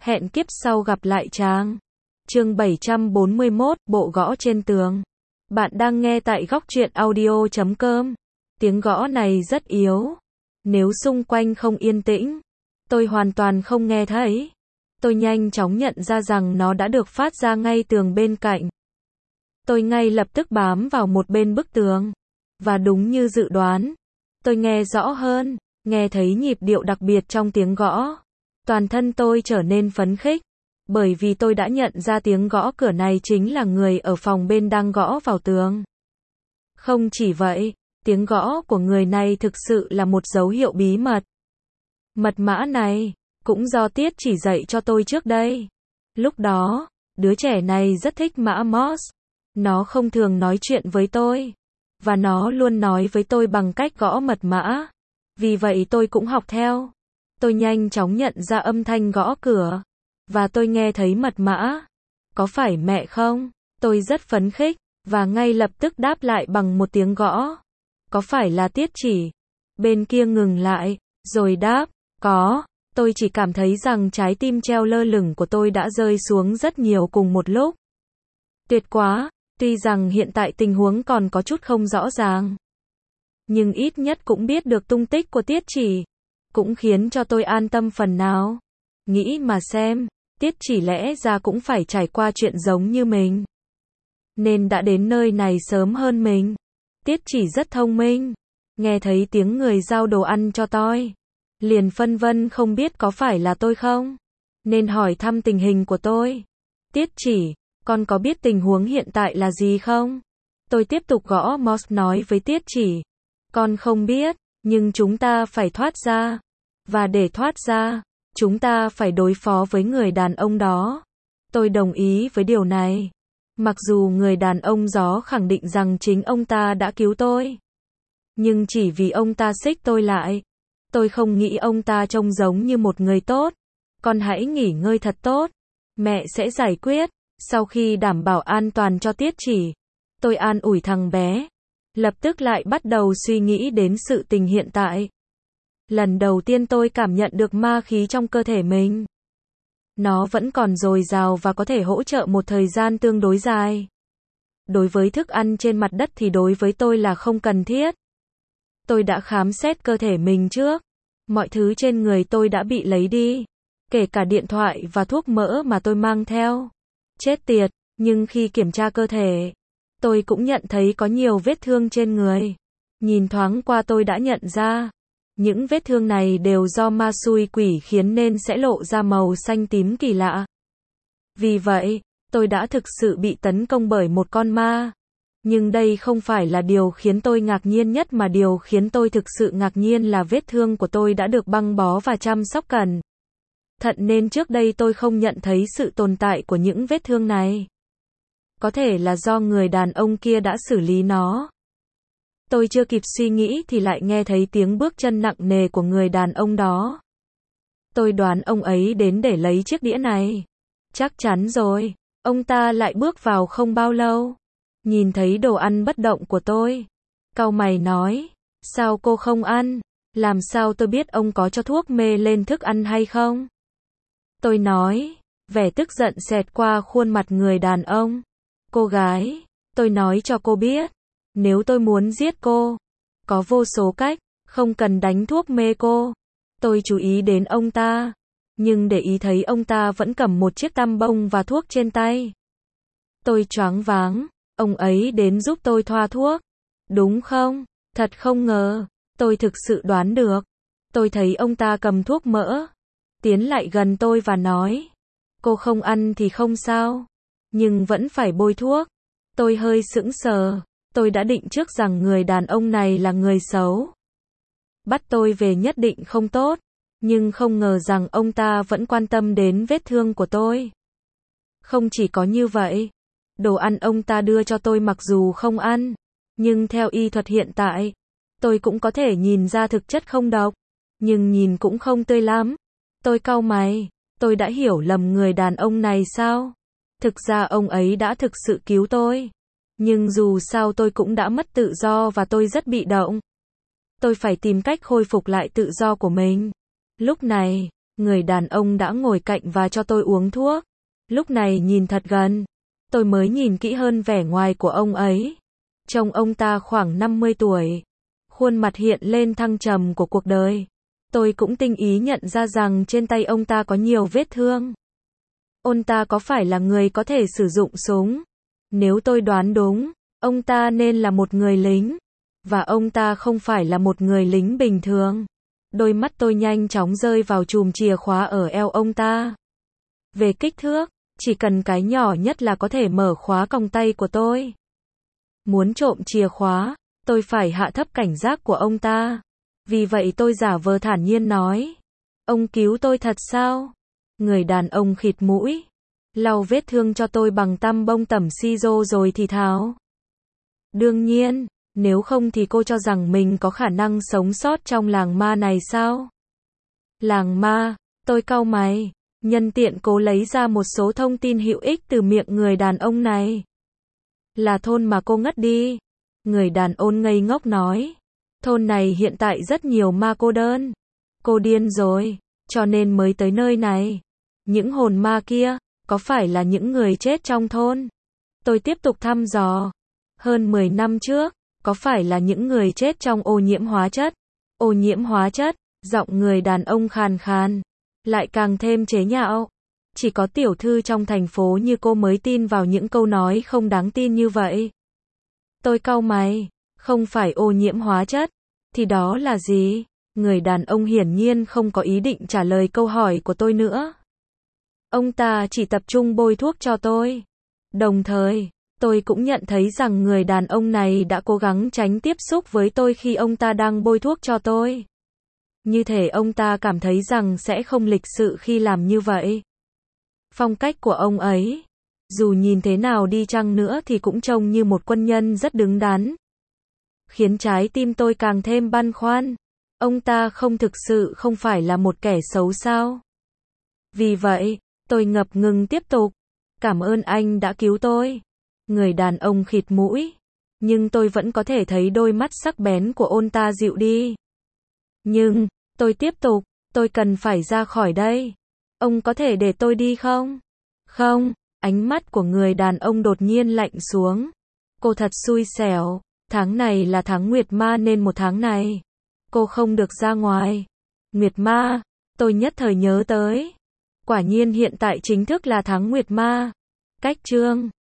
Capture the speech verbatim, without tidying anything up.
Hẹn kiếp sau gặp lại chàng. Chương bảy trăm bốn mươi mốt, bộ gõ trên tường. Bạn đang nghe tại góc truyện audio chấm com. Tiếng gõ này rất yếu. Nếu xung quanh không yên tĩnh, tôi hoàn toàn không nghe thấy. Tôi nhanh chóng nhận ra rằng nó đã được phát ra ngay tường bên cạnh. Tôi ngay lập tức bám vào một bên bức tường. Và đúng như dự đoán, tôi nghe rõ hơn, nghe thấy nhịp điệu đặc biệt trong tiếng gõ. Toàn thân tôi trở nên phấn khích, bởi vì tôi đã nhận ra tiếng gõ cửa này chính là người ở phòng bên đang gõ vào tường. Không chỉ vậy, tiếng gõ của người này thực sự là một dấu hiệu bí mật. Mật mã này cũng do Tiết chỉ dạy cho tôi trước đây. Lúc đó, đứa trẻ này rất thích mã Morse. Nó không thường nói chuyện với tôi, và nó luôn nói với tôi bằng cách gõ mật mã. Vì vậy tôi cũng học theo. Tôi nhanh chóng nhận ra âm thanh gõ cửa, và tôi nghe thấy mật mã. Có phải mẹ không? Tôi rất phấn khích, và ngay lập tức đáp lại bằng một tiếng gõ. Có phải là Tiết chỉ? Bên kia ngừng lại, rồi đáp, có. Tôi chỉ cảm thấy rằng trái tim treo lơ lửng của tôi đã rơi xuống rất nhiều cùng một lúc. Tuyệt quá, tuy rằng hiện tại tình huống còn có chút không rõ ràng, nhưng ít nhất cũng biết được tung tích của Tiết chỉ, cũng khiến cho tôi an tâm phần nào. Nghĩ mà xem, Tiết chỉ lẽ ra cũng phải trải qua chuyện giống như mình, nên đã đến nơi này sớm hơn mình. Tiết chỉ rất thông minh, nghe thấy tiếng người giao đồ ăn cho tôi, liền phân vân không biết có phải là tôi không, nên hỏi thăm tình hình của tôi. Tiết chỉ, con có biết tình huống hiện tại là gì không? Tôi tiếp tục gõ Morse nói với Tiết chỉ. Con không biết, nhưng chúng ta phải thoát ra. Và để thoát ra, chúng ta phải đối phó với người đàn ông đó. Tôi đồng ý với điều này. Mặc dù người đàn ông gió khẳng định rằng chính ông ta đã cứu tôi, nhưng chỉ vì ông ta xích tôi lại. Tôi không nghĩ ông ta trông giống như một người tốt. Con hãy nghỉ ngơi thật tốt. Mẹ sẽ giải quyết. Sau khi đảm bảo an toàn cho Tiết chỉ, tôi an ủi thằng bé. Lập tức lại bắt đầu suy nghĩ đến sự tình hiện tại. Lần đầu tiên tôi cảm nhận được ma khí trong cơ thể mình. Nó vẫn còn dồi dào và có thể hỗ trợ một thời gian tương đối dài. Đối với thức ăn trên mặt đất thì đối với tôi là không cần thiết. Tôi đã khám xét cơ thể mình trước. Mọi thứ trên người tôi đã bị lấy đi, kể cả điện thoại và thuốc mỡ mà tôi mang theo. Chết tiệt, nhưng khi kiểm tra cơ thể, tôi cũng nhận thấy có nhiều vết thương trên người. Nhìn thoáng qua tôi đã nhận ra, những vết thương này đều do ma xui quỷ khiến nên sẽ lộ ra màu xanh tím kỳ lạ. Vì vậy, tôi đã thực sự bị tấn công bởi một con ma. Nhưng đây không phải là điều khiến tôi ngạc nhiên nhất, mà điều khiến tôi thực sự ngạc nhiên là vết thương của tôi đã được băng bó và chăm sóc cẩn thận nên trước đây tôi không nhận thấy sự tồn tại của những vết thương này. Có thể là do người đàn ông kia đã xử lý nó. Tôi chưa kịp suy nghĩ thì lại nghe thấy tiếng bước chân nặng nề của người đàn ông đó. Tôi đoán ông ấy đến để lấy chiếc đĩa này. Chắc chắn rồi, ông ta lại bước vào không bao lâu. Nhìn thấy đồ ăn bất động của tôi, cau mày nói, sao cô không ăn? Làm sao tôi biết ông có cho thuốc mê lên thức ăn hay không? Tôi nói, vẻ tức giận xẹt qua khuôn mặt người đàn ông. Cô gái, tôi nói cho cô biết, nếu tôi muốn giết cô, có vô số cách, không cần đánh thuốc mê cô. Tôi chú ý đến ông ta, nhưng để ý thấy ông ta vẫn cầm một chiếc tăm bông và thuốc trên tay. Tôi choáng váng, ông ấy đến giúp tôi thoa thuốc, đúng không? Thật không ngờ, tôi thực sự đoán được. Tôi thấy ông ta cầm thuốc mỡ, tiến lại gần tôi và nói, cô không ăn thì không sao, nhưng vẫn phải bôi thuốc. Tôi hơi sững sờ, tôi đã định trước rằng người đàn ông này là người xấu. Bắt tôi về nhất định không tốt, nhưng không ngờ rằng ông ta vẫn quan tâm đến vết thương của tôi. Không chỉ có như vậy, đồ ăn ông ta đưa cho tôi mặc dù không ăn, nhưng theo y thuật hiện tại, tôi cũng có thể nhìn ra thực chất không độc, nhưng nhìn cũng không tươi lắm. Tôi cau mày, tôi đã hiểu lầm người đàn ông này sao? Thực ra ông ấy đã thực sự cứu tôi. Nhưng dù sao tôi cũng đã mất tự do và tôi rất bị động. Tôi phải tìm cách khôi phục lại tự do của mình. Lúc này, Người đàn ông đã ngồi cạnh và cho tôi uống thuốc. Lúc này nhìn thật gần, tôi mới nhìn kỹ hơn vẻ ngoài của ông ấy. Trông ông ta khoảng năm mươi tuổi. Khuôn mặt hiện lên thăng trầm của cuộc đời. Tôi cũng tinh ý nhận ra rằng trên tay ông ta có nhiều vết thương. Ông ta có phải là người có thể sử dụng súng? Nếu tôi đoán đúng, ông ta nên là một người lính. Và ông ta không phải là một người lính bình thường. Đôi mắt tôi nhanh chóng rơi vào chùm chìa khóa ở eo ông ta. Về kích thước, chỉ cần cái nhỏ nhất là có thể mở khóa còng tay của tôi. Muốn trộm chìa khóa, tôi phải hạ thấp cảnh giác của ông ta. Vì vậy tôi giả vờ thản nhiên nói. Ông cứu tôi thật sao? Người đàn ông khịt mũi. Lau vết thương cho tôi bằng tăm bông tẩm siro rồi thì thào. Đương nhiên, nếu không thì cô cho rằng mình có khả năng sống sót trong làng ma này sao? Làng ma, tôi cau mày. Nhân tiện cố lấy ra một số thông tin hữu ích từ miệng người đàn ông này. Là thôn mà cô ngất đi. Người đàn ông ngây ngốc nói. Thôn này hiện tại rất nhiều ma cô đơn. Cô điên rồi, cho nên mới tới nơi này. Những hồn ma kia, có phải là những người chết trong thôn? Tôi tiếp tục thăm dò. Hơn mười năm trước, có phải là những người chết trong ô nhiễm hóa chất? Ô nhiễm hóa chất, giọng người đàn ông khàn khàn. Lại càng thêm chế nhạo. Chỉ có tiểu thư trong thành phố như cô mới tin vào những câu nói không đáng tin như vậy. Tôi cau mày. Không phải ô nhiễm hóa chất. Thì đó là gì? Người đàn ông hiển nhiên không có ý định trả lời câu hỏi của tôi nữa. Ông ta chỉ tập trung bôi thuốc cho tôi. Đồng thời, tôi cũng nhận thấy rằng người đàn ông này đã cố gắng tránh tiếp xúc với tôi khi ông ta đang bôi thuốc cho tôi. Như thể ông ta cảm thấy rằng sẽ không lịch sự khi làm như vậy. Phong cách của ông ấy, dù nhìn thế nào đi chăng nữa thì cũng trông như một quân nhân rất đứng đắn. Khiến trái tim tôi càng thêm băn khoăn. Ông ta không thực sự không phải là một kẻ xấu sao? Vì vậy, tôi ngập ngừng tiếp tục. Cảm ơn anh đã cứu tôi. Người đàn ông khịt mũi. Nhưng tôi vẫn có thể thấy đôi mắt sắc bén của ông ta dịu đi. Nhưng, tôi tiếp tục, tôi cần phải ra khỏi đây. Ông có thể để tôi đi không? Không, ánh mắt của người đàn ông đột nhiên lạnh xuống. Cô thật xui xẻo, tháng này là tháng Nguyệt Ma nên một tháng này, cô không được ra ngoài. Nguyệt Ma, tôi nhất thời nhớ tới. Quả nhiên hiện tại chính thức là tháng Nguyệt Ma. Cách chương